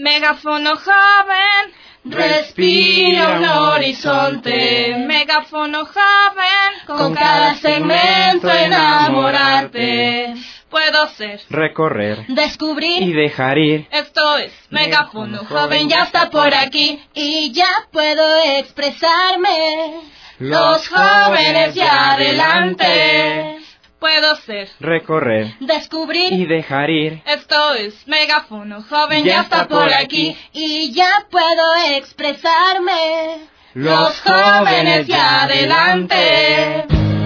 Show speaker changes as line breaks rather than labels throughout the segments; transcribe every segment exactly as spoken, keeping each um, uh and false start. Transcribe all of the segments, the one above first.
Megáfono joven, respira un horizonte. Megáfono joven, con cada segmento enamorarte. Puedo ser,
recorrer,
descubrir
y dejar ir.
Esto es Megáfono joven, ya está por aquí. Y ya puedo expresarme. Los jóvenes ya adelante. Puedo ser,
recorrer,
descubrir
y dejar ir.
Esto es Megáfono joven, ya, ya está por aquí. Y ya puedo expresarme. Los jóvenes ya adelante.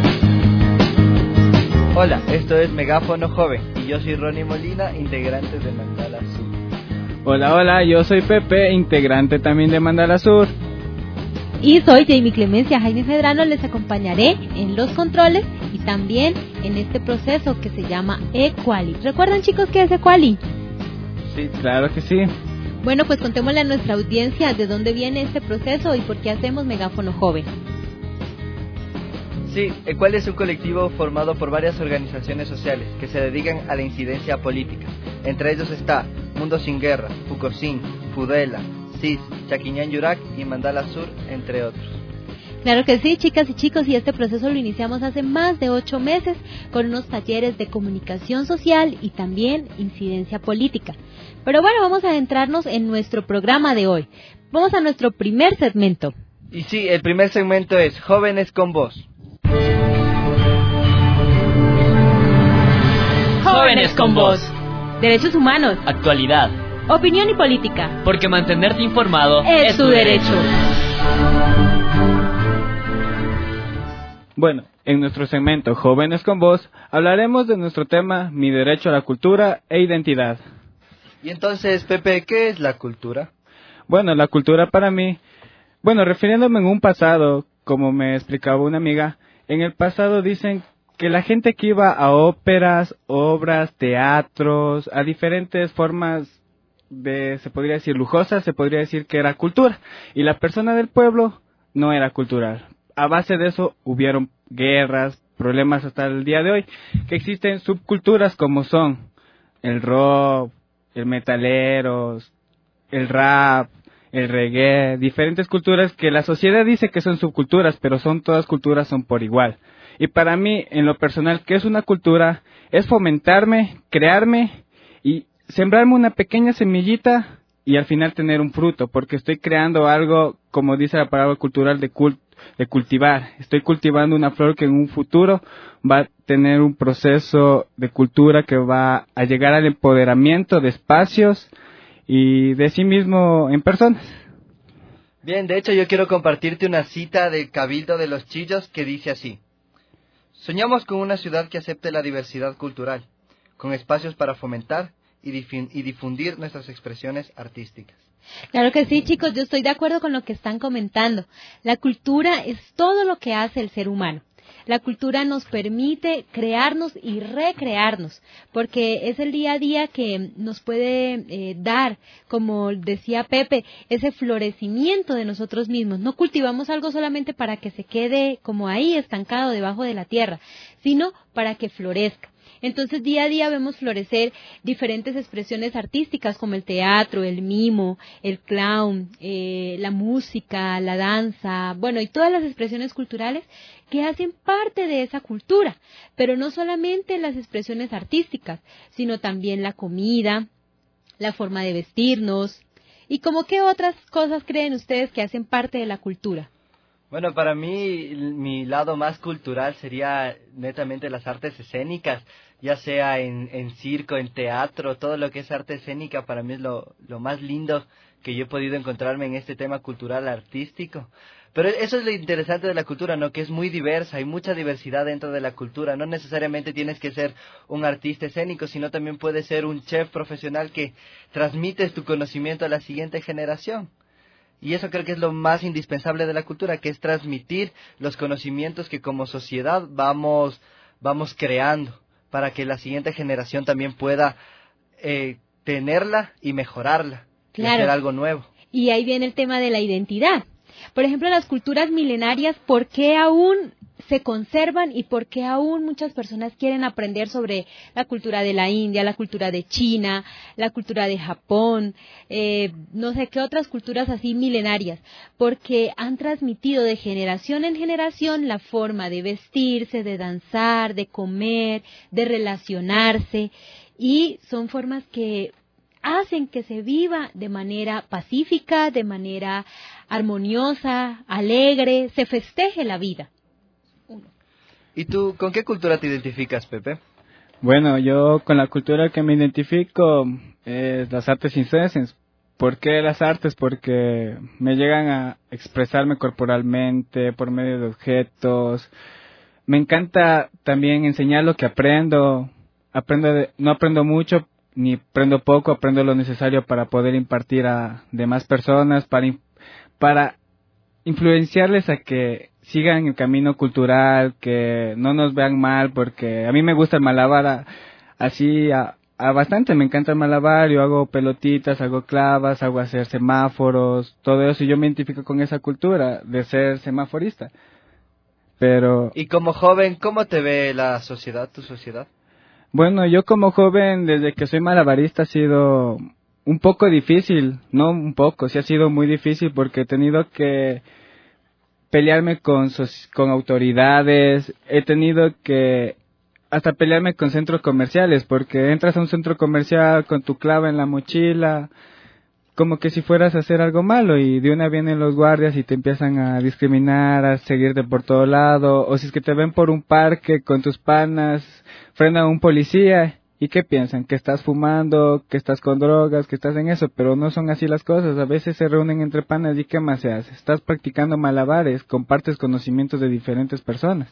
Hola, esto es Megáfono Joven y yo soy Ronnie Molina, integrante de Mandala Sur.
Hola, hola, yo soy Pepe, integrante también de Mandala Sur.
Y soy Jamie Clemencia Jaime Medrano, les acompañaré en los controles y también en este proceso que se llama Equali. ¿Recuerdan, chicos, qué es Equali?
Sí, claro que sí.
Bueno, pues contémosle a nuestra audiencia de dónde viene este proceso y por qué hacemos Megáfono Joven.
Sí, Equali es un colectivo formado por varias organizaciones sociales que se dedican a la incidencia política. Entre ellos está Mundo Sin Guerra, Fucosín, Fudela, C I S, Chaquiñán Yurak y Mandala Sur, entre otros.
Claro que sí, chicas y chicos, y este proceso lo iniciamos hace más de ocho meses con unos talleres de comunicación social y también incidencia política. Pero bueno, vamos a adentrarnos en nuestro programa de hoy. Vamos a nuestro primer segmento.
Y sí, el primer segmento es Jóvenes con Voz.
Jóvenes con Voz.
Derechos humanos.
Actualidad.
Opinión y política.
Porque mantenerte informado
es, es tu derecho. derecho.
Bueno, en nuestro segmento Jóvenes con Voz hablaremos de nuestro tema Mi derecho a la cultura e identidad.
Y entonces, Pepe, ¿qué es la cultura?
Bueno, la cultura para mí, bueno, refiriéndome en un pasado, como me explicaba una amiga, en el pasado dicen que la gente que iba a óperas, obras, teatros, a diferentes formas de, se podría decir, lujosas, se podría decir que era cultura. Y la persona del pueblo no era cultural. A base de eso hubieron guerras, problemas hasta el día de hoy, que existen subculturas como son el rock, el metaleros, el rap, el reggae, diferentes culturas que la sociedad dice que son subculturas, pero son todas culturas, son por igual. Y para mí, en lo personal, ¿qué es una cultura? Es fomentarme, crearme y sembrarme una pequeña semillita y al final tener un fruto, porque estoy creando algo, como dice la palabra cultural, de, cult, de cultivar. Estoy cultivando una flor que en un futuro va a tener un proceso de cultura que va a llegar al empoderamiento de espacios y de sí mismo en personas.
Bien, de hecho yo quiero compartirte una cita del Cabildo de los Chillos que dice así: soñamos con una ciudad que acepte la diversidad cultural, con espacios para fomentar y, difin- y difundir nuestras expresiones artísticas.
Claro que sí, chicos, yo estoy de acuerdo con lo que están comentando. La cultura es todo lo que hace el ser humano. La cultura nos permite crearnos y recrearnos, porque es el día a día que nos puede eh, dar, como decía Pepe, ese florecimiento de nosotros mismos. No cultivamos algo solamente para que se quede como ahí estancado debajo de la tierra, sino para que florezca. Entonces día a día vemos florecer diferentes expresiones artísticas como el teatro, el mimo, el clown, eh, la música, la danza, bueno, y todas las expresiones culturales que hacen parte de esa cultura, pero no solamente las expresiones artísticas, sino también la comida, la forma de vestirnos, y como qué otras cosas creen ustedes que hacen parte de la cultura.
Bueno, para mí, mi lado más cultural sería netamente las artes escénicas, ya sea en, en circo, en teatro, todo lo que es arte escénica, para mí es lo, lo más lindo que yo he podido encontrarme en este tema cultural artístico. Pero eso es lo interesante de la cultura, ¿no? Que es muy diversa, hay mucha diversidad dentro de la cultura. No necesariamente tienes que ser un artista escénico, sino también puedes ser un chef profesional que transmites tu conocimiento a la siguiente generación. Y eso creo que es lo más indispensable de la cultura, que es transmitir los conocimientos que como sociedad vamos, vamos creando, para que la siguiente generación también pueda eh, tenerla y mejorarla,
claro,
y hacer algo nuevo.
Y ahí viene el tema de la identidad. Por ejemplo, las culturas milenarias, ¿por qué aún se conservan y por qué aún muchas personas quieren aprender sobre la cultura de la India, la cultura de China, la cultura de Japón, eh, no sé qué otras culturas así milenarias, porque han transmitido de generación en generación la forma de vestirse, de danzar, de comer, de relacionarse, y son formas que hacen que se viva de manera pacífica, de manera armoniosa, alegre, se festeje la vida.
¿Y tú con qué cultura te identificas, Pepe?
Bueno, yo con la cultura que me identifico es las artes circenses. ¿Por qué las artes? Porque me llegan a expresarme corporalmente por medio de objetos. Me encanta también enseñar lo que aprendo. Aprendo de, no aprendo mucho ni aprendo poco, aprendo lo necesario para poder impartir a demás personas, para para influenciarles a que sigan el camino cultural, que no nos vean mal, porque a mí me gusta el malabar a, así a, a bastante, me encanta el malabar, yo hago pelotitas, hago clavas, hago hacer semáforos, todo eso, y yo me identifico con esa cultura de ser semaforista. Pero...
Y como joven, ¿cómo te ve la sociedad, tu sociedad?
Bueno, yo como joven, desde que soy malabarista, ha sido un poco difícil, no un poco, sí ha sido muy difícil porque he tenido que pelearme con, con autoridades, he tenido que hasta pelearme con centros comerciales, porque entras a un centro comercial con tu clava en la mochila, como que si fueras a hacer algo malo, y de una vienen los guardias y te empiezan a discriminar, a seguirte por todo lado, o si es que te ven por un parque con tus panas, frena a un policía, ¿y qué piensan? Que estás fumando, que estás con drogas, que estás en eso, pero no son así las cosas. A veces se reúnen entre panas y ¿qué más se hace? Estás practicando malabares, compartes conocimientos de diferentes personas.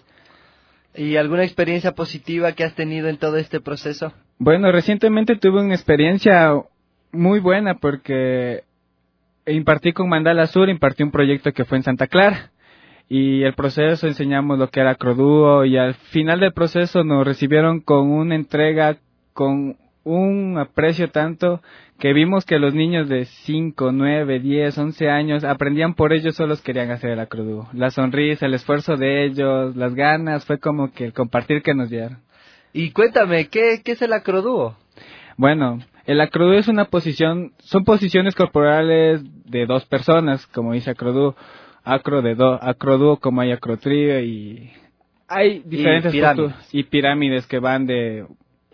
¿Y alguna experiencia positiva que has tenido en todo este proceso?
Bueno, recientemente tuve una experiencia muy buena porque impartí con Mandala Sur, impartí un proyecto que fue en Santa Clara. Y el proceso enseñamos lo que era acrodúo y al final del proceso nos recibieron con una entrega con un aprecio tanto que vimos que los niños de cinco, nueve, diez, once años aprendían por ellos, solos querían hacer el acrodúo. La sonrisa, el esfuerzo de ellos, las ganas, fue como que el compartir que nos dieron.
Y cuéntame, ¿qué, qué es el acrodúo?
Bueno, el acrodúo es una posición, son posiciones corporales de dos personas, como dice acrodúo. Acro de do, acrodúo como hay acrotrío y hay diferentes
y pirámides.
posturas, y pirámides que van de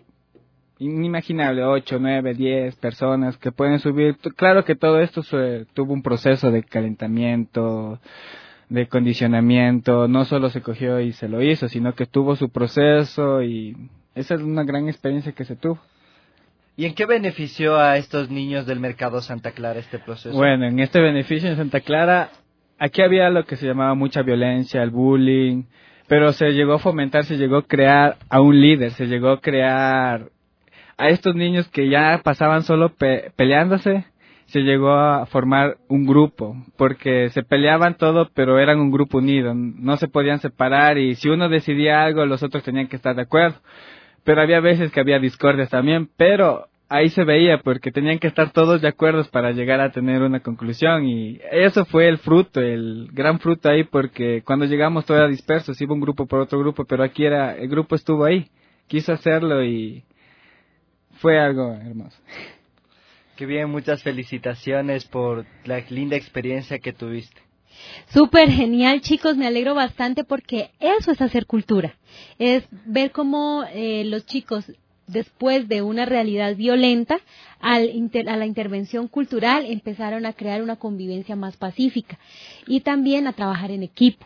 inimaginable, ocho, nueve, diez personas que pueden subir. Claro que todo esto se, tuvo un proceso de calentamiento, de condicionamiento, no solo se cogió y se lo hizo, sino que tuvo su proceso y esa es una gran experiencia que se tuvo.
¿Y en qué benefició a estos niños del Mercado Santa Clara este proceso?
Bueno, en este beneficio en Santa Clara, aquí había lo que se llamaba mucha violencia, el bullying, pero se llegó a fomentar, se llegó a crear a un líder, se llegó a crear a estos niños que ya pasaban solo pe- peleándose, se llegó a formar un grupo, porque se peleaban todo, pero eran un grupo unido, no se podían separar y si uno decidía algo, los otros tenían que estar de acuerdo. Pero había veces que había discordias también, pero ahí se veía porque tenían que estar todos de acuerdo para llegar a tener una conclusión y eso fue el fruto, el gran fruto ahí, porque cuando llegamos todo era disperso, se iba un grupo por otro grupo, pero aquí era, el grupo estuvo ahí, quiso hacerlo y fue algo hermoso.
Qué bien, muchas felicitaciones por la linda experiencia que tuviste.
Súper genial, chicos, me alegro bastante porque eso es hacer cultura, es ver cómo eh, los chicos, después de una realidad violenta, al inter, a la intervención cultural empezaron a crear una convivencia más pacífica y también a trabajar en equipo.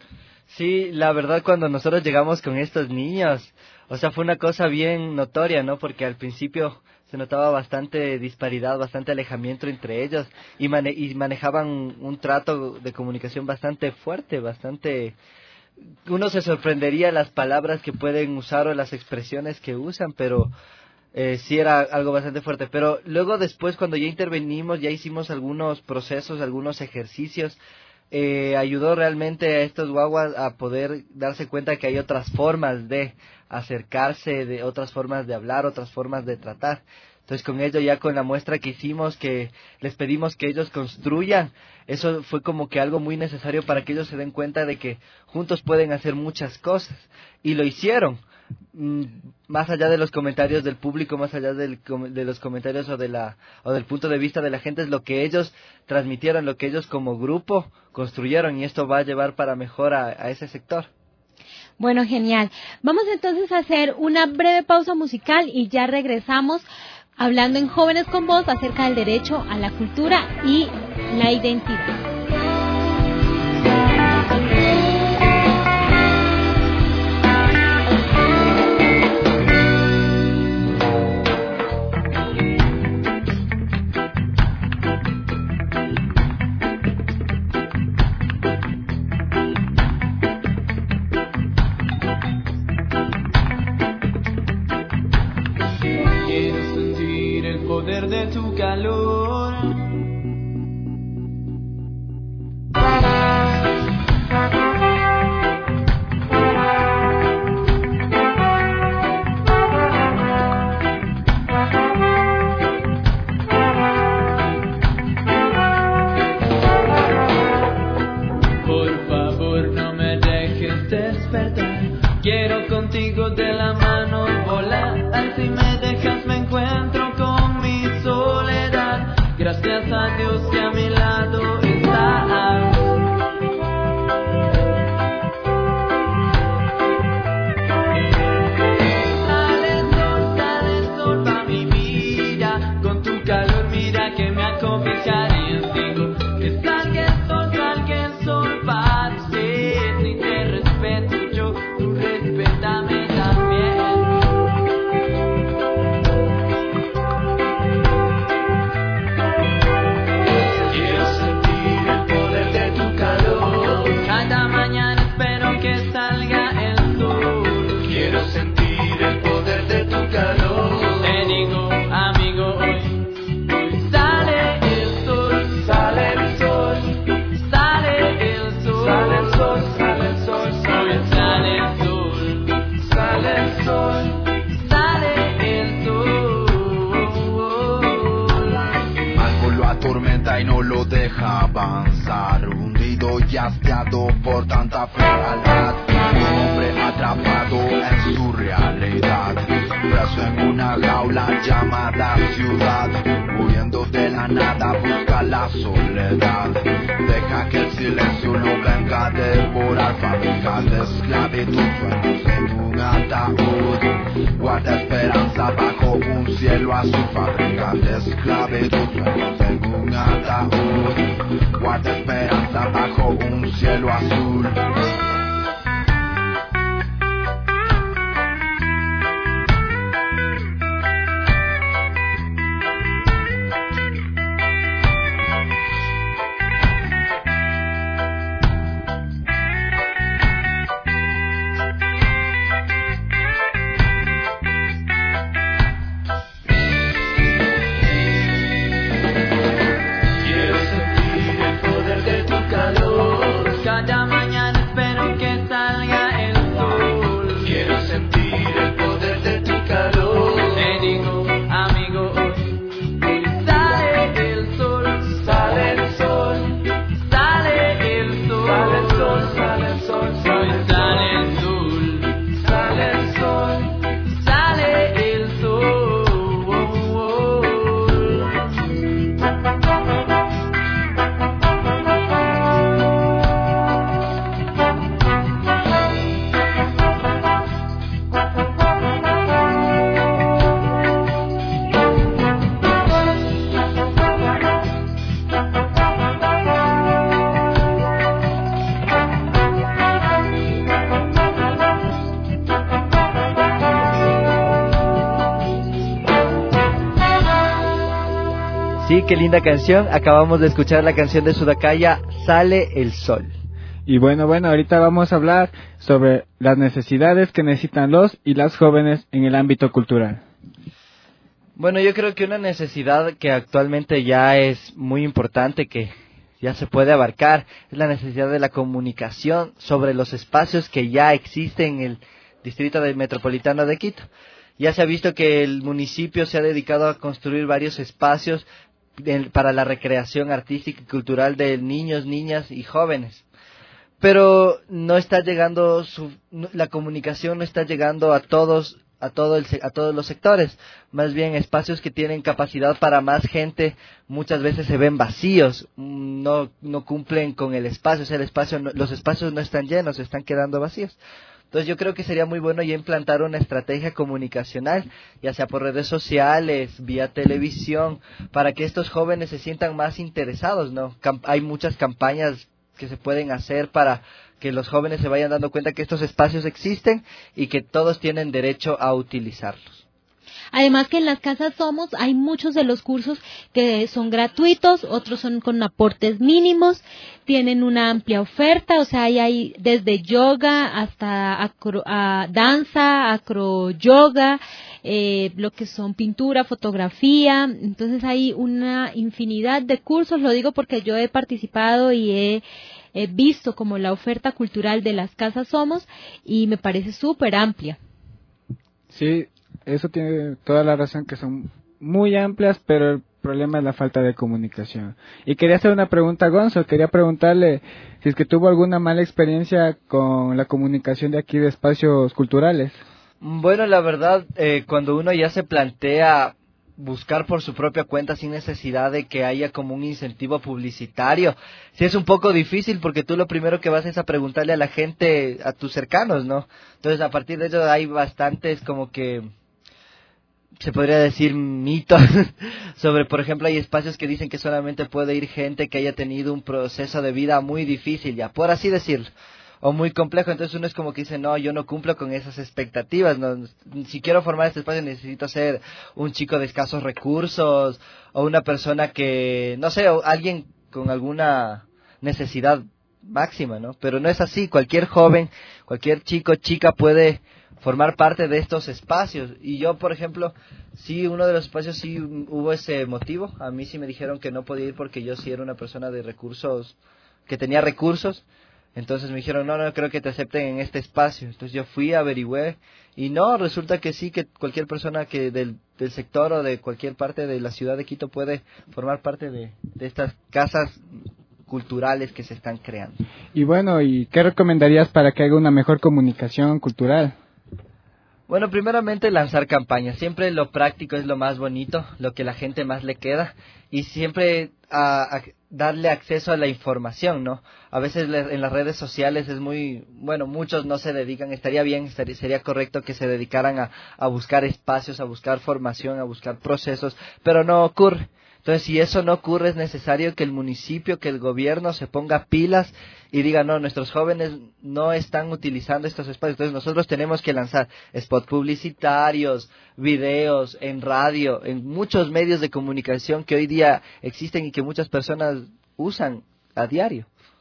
Sí, la verdad cuando nosotros llegamos con estos niños, o sea, fue una cosa bien notoria, ¿no? Porque al principio se notaba bastante disparidad, bastante alejamiento entre ellos y, mane- y manejaban un trato de comunicación bastante fuerte, bastante... Uno se sorprendería las palabras que pueden usar o las expresiones que usan, pero eh, sí era algo bastante fuerte. Pero luego después, cuando ya intervenimos, ya hicimos algunos procesos, algunos ejercicios, eh, ayudó realmente a estos guaguas a poder darse cuenta que hay otras formas de acercarse, de otras formas de hablar, otras formas de tratar. Entonces con ello, ya con la muestra que hicimos, que les pedimos que ellos construyan, eso fue como que algo muy necesario para que ellos se den cuenta de que juntos pueden hacer muchas cosas. Y lo hicieron. Más allá de los comentarios del público, más allá del, de los comentarios o, de la, o del punto de vista de la gente, es lo que ellos transmitieron, lo que ellos como grupo construyeron, y esto va a llevar para mejor a, a ese sector.
Bueno, genial. Vamos entonces a hacer una breve pausa musical y ya regresamos hablando en Jóvenes con Voz acerca del derecho a la cultura y la identidad.
De tu calor, por favor no me dejes despertar, quiero contigo de la mano volar, si me dejas me encuentro con soledad, gracias a Dios que a mi lado está. Sale el sol, sale el sol pa' mi vida, con tu calor mira que me acobijarías, digo, que salga el sol, salga el sol para ti, si te respeto yo, tú respétame también.
Y no lo deja avanzar, hundido y hastiado por tanta frialdad, un hombre atrapado en su realidad, preso en una jaula llamada ciudad, huyendo de la nada busca la soledad, deja que el silencio lo venga a devorar, fábrica de esclavitud, sueños en un ataúd, guarda esperanza bajo un cielo azul, fábrica de esclavitud, sueños en un ataúd, guarda esperanza bajo un cielo azul.
Sí, qué linda canción. Acabamos de escuchar la canción de Sudakaya, Sale el Sol.
Y bueno, bueno, ahorita vamos a hablar sobre las necesidades que necesitan los y las jóvenes en el ámbito cultural.
Bueno, yo creo que una necesidad que actualmente ya es muy importante, que ya se puede abarcar, es la necesidad de la comunicación sobre los espacios que ya existen en el distrito metropolitano de Quito. Ya se ha visto que el municipio se ha dedicado a construir varios espacios de, para la recreación artística y cultural de niños, niñas y jóvenes. Pero no está llegando, su, la comunicación no está llegando a todos, a todo el, a todos los sectores. Más bien espacios que tienen capacidad para más gente muchas veces se ven vacíos, no, no cumplen con el espacio, o sea, el espacio, no, los espacios no están llenos, están quedando vacíos. Entonces yo creo que sería muy bueno ya implantar una estrategia comunicacional, ya sea por redes sociales, vía televisión, para que estos jóvenes se sientan más interesados, ¿no? Cam- hay muchas campañas que se pueden hacer para que los jóvenes se vayan dando cuenta que estos espacios existen y que todos tienen derecho a utilizarlos.
Además que en las Casas Somos hay muchos de los cursos que son gratuitos, otros son con aportes mínimos, tienen una amplia oferta, o sea, hay, hay desde yoga hasta acro, a danza, acroyoga, eh, lo que son pintura, fotografía, entonces hay una infinidad de cursos, lo digo porque yo he participado y he he visto como la oferta cultural de las Casas Somos y me parece súper amplia.
Sí, eso tiene toda la razón, que son muy amplias, pero el problema es la falta de comunicación. Y quería hacer una pregunta a Gonzo, quería preguntarle si es que tuvo alguna mala experiencia con la comunicación de aquí de espacios culturales.
Bueno, la verdad, eh, cuando uno ya se plantea buscar por su propia cuenta sin necesidad de que haya como un incentivo publicitario, sí es un poco difícil porque tú lo primero que vas es a preguntarle a la gente, a tus cercanos, ¿no? Entonces a partir de ello hay bastantes como que se podría decir mitos sobre, por ejemplo, hay espacios que dicen que solamente puede ir gente que haya tenido un proceso de vida muy difícil, ya por así decirlo, o muy complejo. Entonces uno es como que dice, no, yo no cumplo con esas expectativas, no, si quiero formar este espacio necesito ser un chico de escasos recursos o una persona que, no sé, o alguien con alguna necesidad máxima, ¿no? Pero no es así, cualquier joven, cualquier chico, chica puede formar parte de estos espacios. Y yo, por ejemplo, sí, uno de los espacios sí hubo ese motivo. A mí sí me dijeron que no podía ir porque yo sí era una persona de recursos, que tenía recursos. Entonces me dijeron, no, no creo que te acepten en este espacio. Entonces yo fui, averigüé, y no, resulta que sí, que cualquier persona que del, del sector o de cualquier parte de la ciudad de Quito puede formar parte de, de estas casas culturales que se están creando.
Y bueno, ¿y qué recomendarías para que haga una mejor comunicación cultural?
Bueno, primeramente lanzar campañas. Siempre lo práctico es lo más bonito, lo que la gente más le queda, y siempre a, a darle acceso a la información, ¿no? A veces le, en las redes sociales es muy, bueno, muchos no se dedican, estaría bien, estaría, sería correcto que se dedicaran a, a buscar espacios, a buscar formación, a buscar procesos, pero no ocurre. Entonces, si eso no ocurre, es necesario que el municipio, que el gobierno se ponga pilas y diga, no, nuestros jóvenes no están utilizando estos espacios. Entonces, nosotros tenemos que lanzar spots publicitarios, videos, en radio, en muchos medios de comunicación que hoy día existen y que muchas personas usan a diario.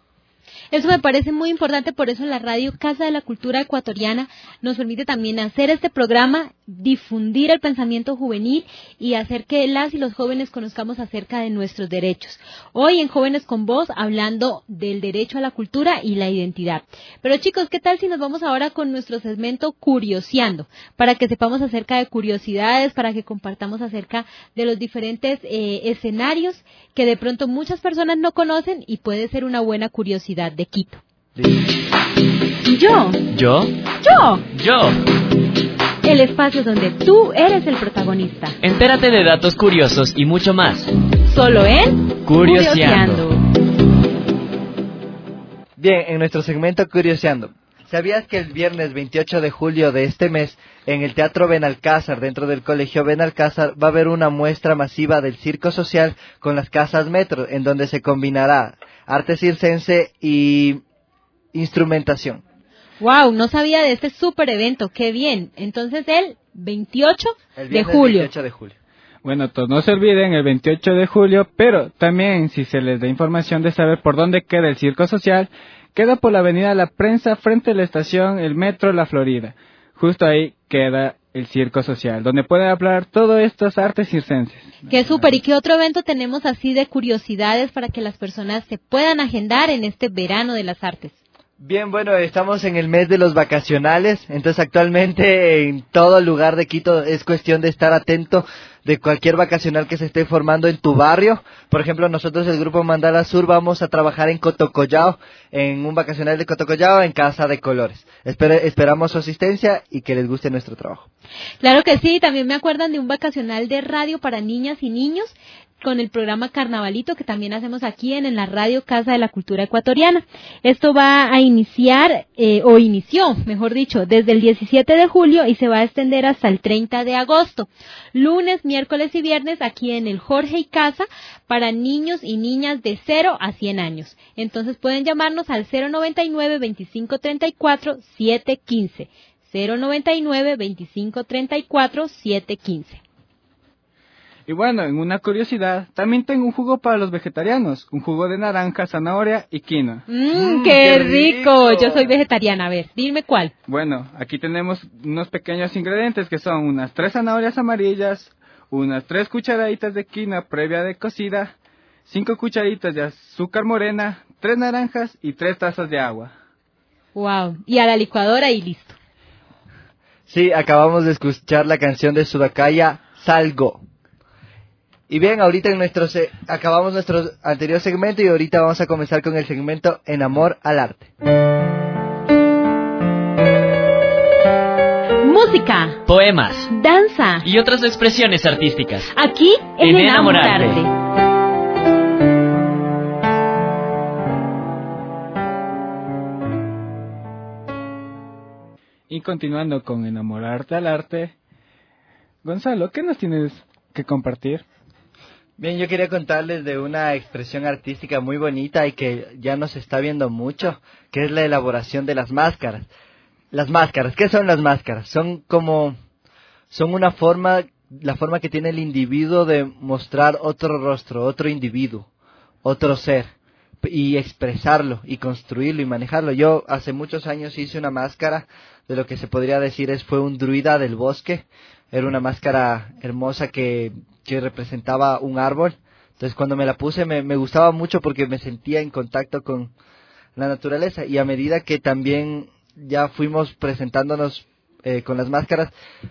Eso me parece muy importante, por eso la radio Casa de la Cultura Ecuatoriana nos permite también hacer este programa, difundir el pensamiento juvenil y hacer que las y los jóvenes conozcamos acerca de nuestros derechos. Hoy en Jóvenes con Voz, hablando del derecho a la cultura y la identidad. Pero chicos, ¿qué tal si nos vamos ahora con nuestro segmento Curioseando? Para que sepamos acerca de curiosidades, para que compartamos acerca de los diferentes eh, escenarios que de pronto muchas personas no conocen y puede ser una buena curiosidad de Quito. Yo.
Yo.
Yo.
Yo.
El espacio donde tú eres el protagonista.
Entérate de datos curiosos y mucho más.
Solo en
Curioseando.
Bien, en nuestro segmento Curioseando, ¿sabías que el viernes veintiocho de julio de este mes, en el Teatro Benalcázar, dentro del Colegio Benalcázar, va a haber una muestra masiva del circo social con las casas metro, en donde se combinará arte circense y instrumentación?
Wow, no sabía de este super evento, qué bien. Entonces el veintiocho
el
de julio.
veintiocho de julio.
Bueno, todos no se olviden el veintiocho de julio, pero también si se les da información de saber por dónde queda el circo social, queda por la avenida La Prensa frente a la estación El Metro La Florida. Justo ahí queda el circo social, donde pueden hablar todos estos artes circenses.
Qué súper. ¿Y qué otro evento tenemos así de curiosidades para que las personas se puedan agendar en este verano de las artes?
Bien, bueno, estamos en el mes de los vacacionales, entonces actualmente en todo lugar de Quito es cuestión de estar atento de cualquier vacacional que se esté formando en tu barrio. Por ejemplo, nosotros el Grupo Mandala Sur vamos a trabajar en Cotocollao, en un vacacional de Cotocollao en Casa de Colores. Esper- esperamos su asistencia y que les guste nuestro trabajo.
Claro que sí, también me acuerdan de un vacacional de radio para niñas y niños con el programa Carnavalito que también hacemos aquí en, en la radio Casa de la Cultura Ecuatoriana. Esto va a iniciar, eh, o inició, mejor dicho, desde el diecisiete de julio y se va a extender hasta el treinta de agosto. Lunes, miércoles y viernes aquí en el Jorge y Casa para niños y niñas de cero a cien años. Entonces pueden llamarnos al cero noventa y nueve, veinticinco treinta y cuatro, siete quince. cero noventa y nueve, veinticinco treinta y cuatro, siete quince.
Y bueno, en una curiosidad, también tengo un jugo para los vegetarianos, un jugo de naranja, zanahoria y quinoa.
Mmm, qué, qué rico. rico. Yo soy vegetariana, a ver, dime cuál.
Bueno, aquí tenemos unos pequeños ingredientes que son unas tres zanahorias amarillas, unas tres cucharaditas de quinoa previa de cocida, cinco cucharaditas de azúcar morena, tres naranjas y tres tazas de agua.
Wow, y a la licuadora y listo.
Sí, acabamos de escuchar la canción de Sudakaya, Salgo. Y bien, ahorita en nuestro se- acabamos nuestro anterior segmento y ahorita vamos a comenzar con el segmento En Amor al Arte.
Música,
Poemas
danza
y otras expresiones artísticas.
aquí en,
En
Enamorarte.
Y continuando con Enamorarte al Arte, Gonzalo, ¿qué nos tienes que compartir?
Bien, yo quería contarles de una expresión artística muy bonita y que ya no se está viendo mucho, que es la elaboración de las máscaras. Las máscaras, ¿qué son las máscaras? Son como, son una forma, la forma que tiene el individuo de mostrar otro rostro, otro individuo, otro ser, y expresarlo, y construirlo, y manejarlo. Yo hace muchos años hice una máscara, de lo que se podría decir es, fue un druida del bosque. Era una máscara hermosa que, que representaba un árbol. Entonces cuando me la puse me, me gustaba mucho porque me sentía en contacto con la naturaleza. Y a medida que también ya fuimos presentándonos eh, con las máscaras,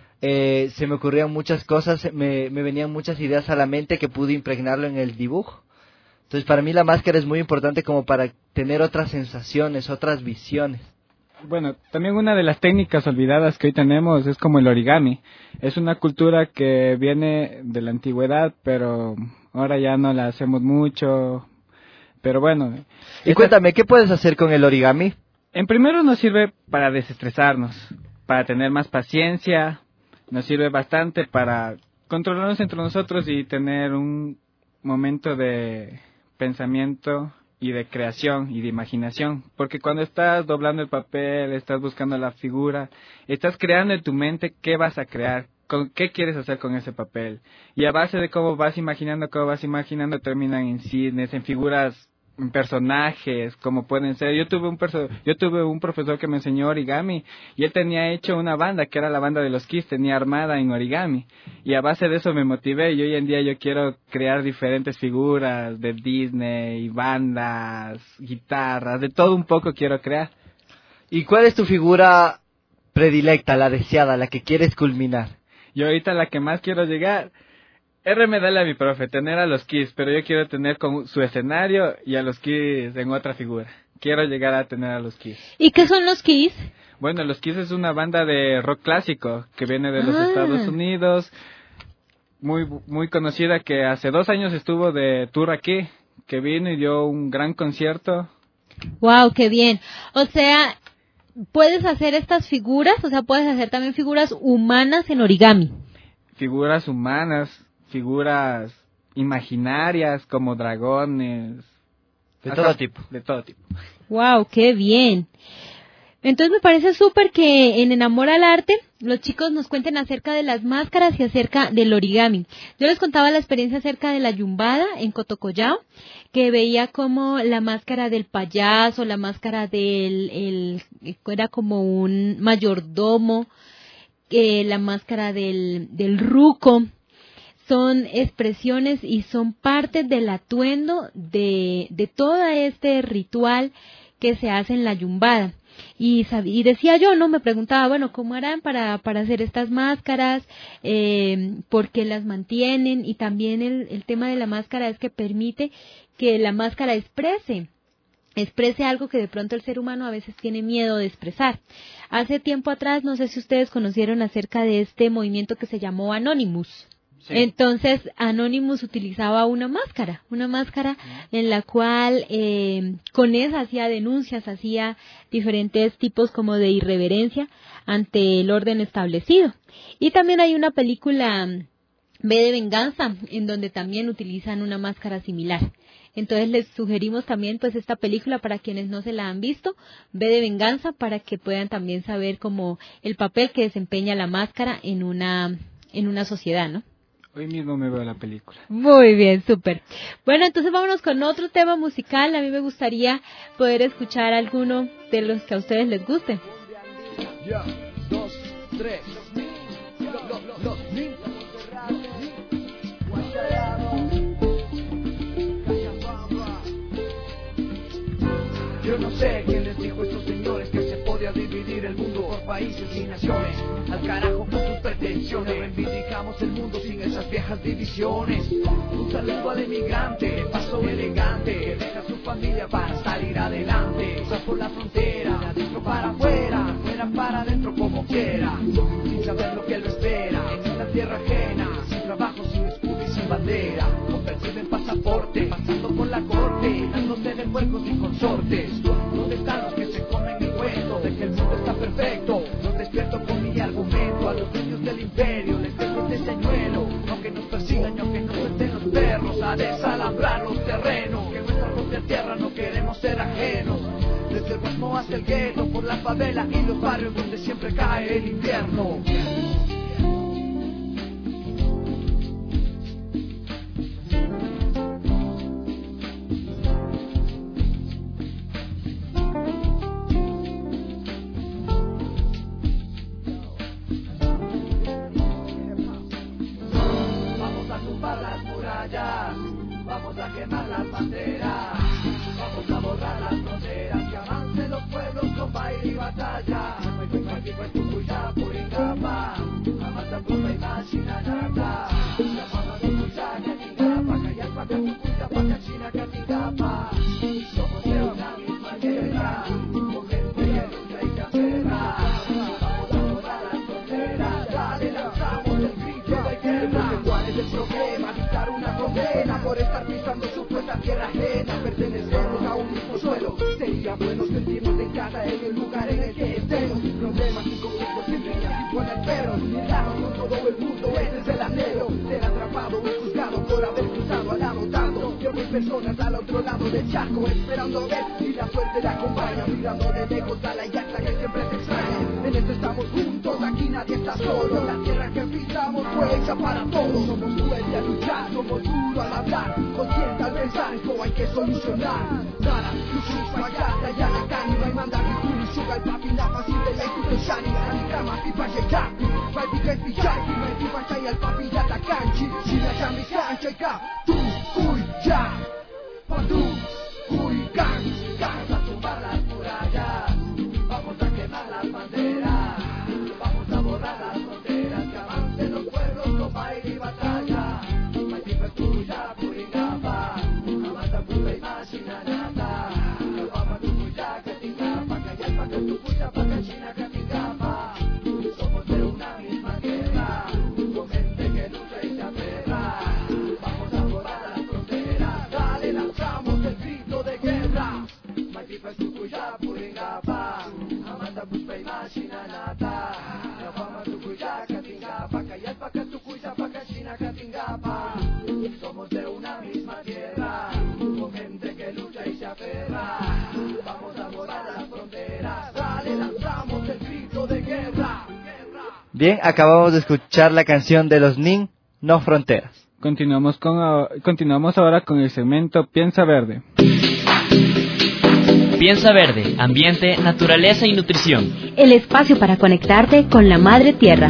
eh, se me ocurrían muchas cosas, me, me venían muchas ideas a la mente que pude impregnarlo en el dibujo. Entonces para mí la máscara es muy importante como para tener otras sensaciones, otras visiones.
Bueno, también una de las técnicas olvidadas que hoy tenemos es como el origami. Es una cultura que viene de la antigüedad, pero ahora ya no la hacemos mucho. Pero bueno.
Y esta... cuéntame, ¿qué puedes hacer con el origami?
En primero nos sirve para desestresarnos, para tener más paciencia. Nos sirve bastante para controlarnos entre nosotros y tener un momento de pensamiento y de creación y de imaginación, porque cuando estás doblando el papel, estás buscando la figura, estás creando en tu mente qué vas a crear, con qué quieres hacer con ese papel, y a base de cómo vas imaginando, cómo vas imaginando, terminan en cines, en figuras, en personajes, como pueden ser. Yo tuve un perso- yo tuve un profesor que me enseñó origami, y él tenía hecho una banda, que era la banda de los Kiss, tenía armada en origami, y a base de eso me motivé, y hoy en día yo quiero crear diferentes figuras de Disney, bandas, guitarras, de todo un poco quiero crear.
¿Y cuál es tu figura predilecta, la deseada, la que quieres culminar?
Yo ahorita la que más quiero llegar... R me dale a mi profe, tener a los Kiss, pero yo quiero tener con su escenario y a los Kiss en otra figura. Quiero llegar a tener a los Kiss.
¿Y qué son los Kiss?
Bueno, los Kiss es una banda de rock clásico que viene de los
ah.
Estados Unidos, muy muy conocida, que hace dos años estuvo de tour aquí, que vino y dio un gran concierto.
Wow, qué bien. O sea, puedes hacer estas figuras, o sea, puedes hacer también figuras humanas en origami.
Figuras humanas, figuras imaginarias como dragones,
de
Ajá,
todo tipo,
de todo tipo.
Wow, qué bien. Entonces me parece súper que en Enamora al Arte los chicos nos cuenten acerca de las máscaras y acerca del origami. Yo les contaba la experiencia acerca de la yumbada en Cotocollao, que veía como la máscara del payaso, la máscara del, el, era como un mayordomo, eh, la máscara del, del ruco. Son expresiones y son parte del atuendo de, de todo este ritual que se hace en la Yumbada. Y, sab- y decía yo, no, me preguntaba, bueno, ¿cómo harán para, para hacer estas máscaras? Eh, ¿Por qué las mantienen? Y también el, el tema de la máscara es que permite que la máscara exprese, exprese algo que de pronto el ser humano a veces tiene miedo de expresar. Hace tiempo atrás, no sé si ustedes conocieron acerca de este movimiento que se llamó Anonymous. Sí. Entonces, Anonymous utilizaba una máscara, una máscara en la cual eh, con esa hacía denuncias, hacía diferentes tipos como de irreverencia ante el orden establecido. Y también hay una película, V de Venganza, en donde también utilizan una máscara similar. Entonces les sugerimos también pues esta película para quienes no se la han visto, V de Venganza, para que puedan también saber como el papel que desempeña la máscara en una, en una sociedad, ¿no?
Hoy mismo me veo la película.
Muy bien, súper. Bueno, entonces vámonos con otro tema musical. A mí me gustaría poder escuchar alguno de los que a ustedes les guste.
Ya, dos, tres. Los, los, los, Yo no sé quién les dijo a estos señores que se podía dividir el mundo por países y naciones. Al carajo con sus pretensiones, reivindicamos el mundo sin esas viejas divisiones. Un saludo al emigrante, de paso elegante, que deja su familia para salir adelante. Cruza por la frontera, de adentro para afuera, fuera para adentro como quiera, sin saber lo que lo espera en esta tierra ajena, sin trabajo, sin escudo y sin bandera, convertido en pasaporte, pasando por la corte, dándose de puercos y consortes. ¿Dónde están los que se comen el cuento de que el mundo está perfecto? Los despierto con mi argumento, a los dueños del imperio les dejo este señuelo, aunque nos persigan y aunque nos suelten los perros a desalambrar los terrenos, que en nuestra propia tierra no queremos ser ajenos. Desde el Guasmo hasta el gueto, por la favela y los barrios donde siempre cae el invierno. Vamos a quemar las banderas, vamos a borrar las fronteras, que avancen los pueblos con baile y batalla. Somos de una misma tierra, con gente que lucha y se aferra. Vamos a borrar las fronteras, dale, lanzamos el grito de guerra. ¿Cuál es el problema? Dictar una condena por estar pisando su puesta tierra ajena. Pertenecemos a un mismo suelo, sería bueno sentirnos en casa en el lugar en el que estemos. Problemas y conflictos siempre y poner peros. Miramos con todo el mundo, ese es el anhelo. Ser atrapado y juzgado por haber cruzado al lado tanto. Yo voy personas al otro lado del charco, esperando a ver si la suerte la acompaña. Mirando de lejos a la yarda que siempre te extraña. En esto estamos juntos, aquí nadie está solo. La tierra que pisamos fue hecha para todos. Somos fuertes a luchar, somos duros al hablar, conscientes al pensar, esto hay que solucionar. Nada, luchis, fallada, ya la caña, no hay mandar ni tú ni sugar, papi, la fácil de la y shani, la cama, pipa, que ya, vai pica, pichai, me pipa, chay, al papi, ya la canchi, si la llame, cancha, ka, tú, uy, ya, pa tú, uy, can, can, a tumbar las murallas, vamos a quemar las banderas, vamos a borrar las fronteras, que avancen los pueblos con baile y batalla. Somos de una misma tierra, con gente que lucha y se aferra. Vamos a borrar las fronteras, dale, lanzamos el grito de guerra. Maipipa tukuya puringapa, amata buspa imagina nata. La fama tukuya katingapa, kayalpa katukuya pakachina katingapa. Somos de una misma tierra, con gente que lucha y se aferra. Vamos a borrar las fronteras, dale, lanzamos el grito de guerra.
Bien, acabamos de escuchar la canción de los Nin, No Fronteras.
Continuamos, con, uh, continuamos ahora con el segmento Piensa Verde.
Piensa Verde, ambiente, naturaleza y nutrición.
El espacio para conectarte con la madre tierra.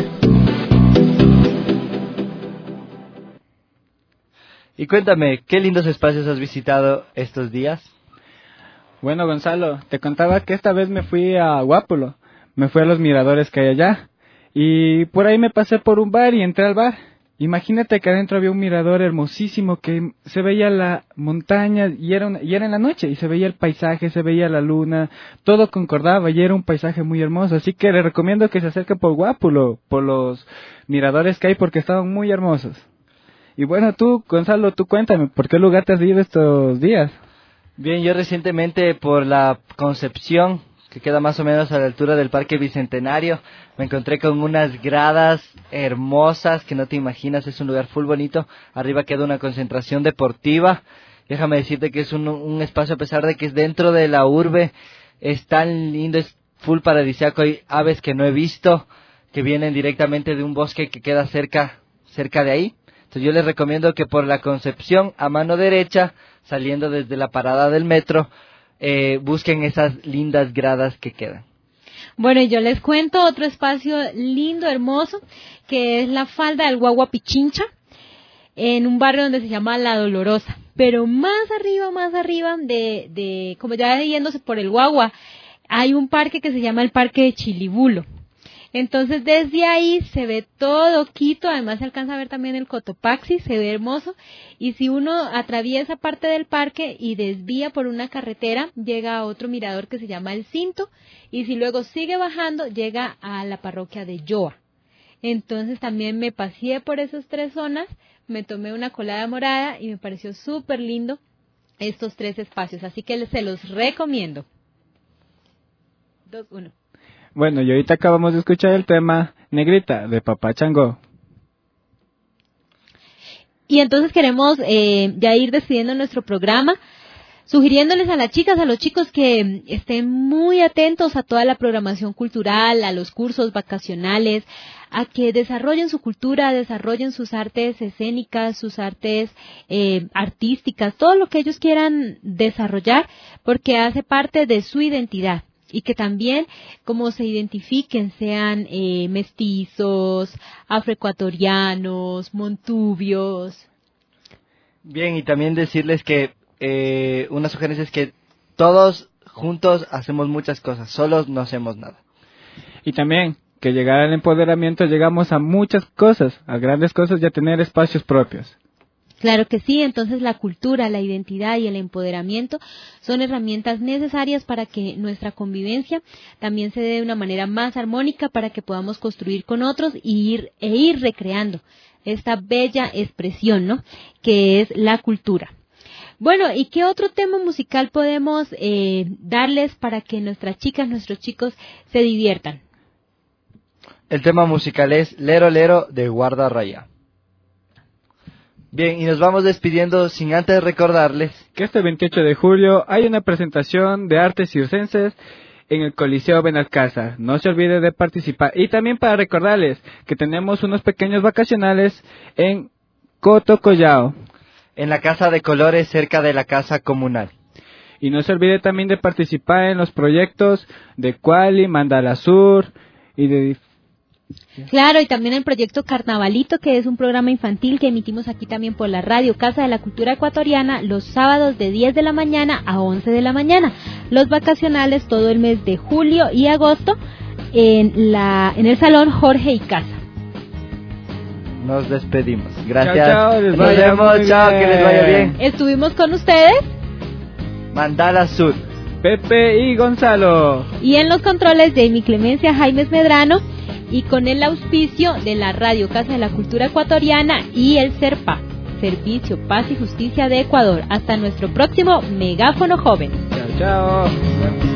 Y cuéntame, ¿qué lindos espacios has visitado estos días?
Bueno, Gonzalo, te contaba que esta vez me fui a Guápulo, me fui a los miradores que hay allá, y por ahí me pasé por un bar y entré al bar. Imagínate que adentro había un mirador hermosísimo que se veía la montaña y era, una, y era en la noche y se veía el paisaje, se veía la luna, todo concordaba y era un paisaje muy hermoso. Así que le recomiendo que se acerque por Guápulo, por los miradores que hay porque estaban muy hermosos. Y bueno, tú, Gonzalo, tú cuéntame, ¿por qué lugar te has ido estos días?
Bien, yo recientemente por la Concepción, que queda más o menos a la altura del Parque Bicentenario, me encontré con unas gradas hermosas que no te imaginas, es un lugar full bonito. Arriba queda una concentración deportiva. Déjame decirte que es un, un espacio, a pesar de que es dentro de la urbe, es tan lindo, es full paradisíaco. Hay aves que no he visto, que vienen directamente de un bosque que queda cerca, cerca de ahí. Entonces yo les recomiendo que por la Concepción, a mano derecha, saliendo desde la parada del metro, eh, busquen esas lindas gradas que quedan.
Bueno, y yo les cuento otro espacio lindo, hermoso, que es la falda del Guagua Pichincha, en un barrio donde se llama La Dolorosa. Pero más arriba, más arriba, de, de como ya yéndose por el Guagua, hay un parque que se llama el Parque de Chilibulo. Entonces desde ahí se ve todo Quito, además se alcanza a ver también el Cotopaxi, se ve hermoso, y si uno atraviesa parte del parque y desvía por una carretera, llega a otro mirador que se llama El Cinto, y si luego sigue bajando, llega a la parroquia de Yoa. Entonces también me paseé por esas tres zonas, me tomé una colada morada y me pareció súper lindo estos tres espacios, así que se los recomiendo. Dos, uno.
Bueno, y ahorita acabamos de escuchar el tema Negrita, de Papá Chango.
Y entonces queremos eh, ya ir despidiendo nuestro programa, sugiriéndoles a las chicas, a los chicos que estén muy atentos a toda la programación cultural, a los cursos vacacionales, a que desarrollen su cultura, desarrollen sus artes escénicas, sus artes eh, artísticas, todo lo que ellos quieran desarrollar, porque hace parte de su identidad. Y que también, como se identifiquen, sean eh, mestizos, afroecuatorianos, montubios.
Bien, y también decirles que eh, una sugerencia es que todos juntos hacemos muchas cosas, solos no hacemos nada.
Y también que llegar al empoderamiento llegamos a muchas cosas, a grandes cosas y a tener espacios propios.
Claro que sí, entonces la cultura, la identidad y el empoderamiento son herramientas necesarias para que nuestra convivencia también se dé de una manera más armónica, para que podamos construir con otros y ir, e ir recreando esta bella expresión, ¿no?, que es la cultura. Bueno, ¿y qué otro tema musical podemos eh, darles para que nuestras chicas, nuestros chicos se diviertan?
El tema musical es Lero Lero de Guarda Raya. Bien, y nos vamos despidiendo sin antes recordarles
que este veintiocho de julio hay una presentación de artes circenses en el Coliseo Benalcázar. No se olvide de participar. Y también para recordarles que tenemos unos pequeños vacacionales en Cotocollao,
en la Casa de Colores cerca de la Casa Comunal.
Y no se olvide también de participar en los proyectos de Quali, Mandala Sur y de...
Claro, y también el proyecto Carnavalito, que es un programa infantil que emitimos aquí también por la radio Casa de la Cultura Ecuatoriana los sábados de diez de la mañana a once de la mañana. Los vacacionales todo el mes de julio y agosto en la en el Salón Jorge y Casa.
Nos despedimos. Gracias.
Chao, chao, les
Nos
vaya
vemos,
muy
chao,
bien.
que les vaya bien.
Estuvimos con ustedes
Mandala Sur,
Pepe y Gonzalo.
y en los controles Jamie Clemencia, Jaime Medrano, y con el auspicio de la Radio Casa de la Cultura Ecuatoriana y el SERPA, Servicio Paz y Justicia de Ecuador. Hasta nuestro próximo Megáfono Joven.
Chao, chao.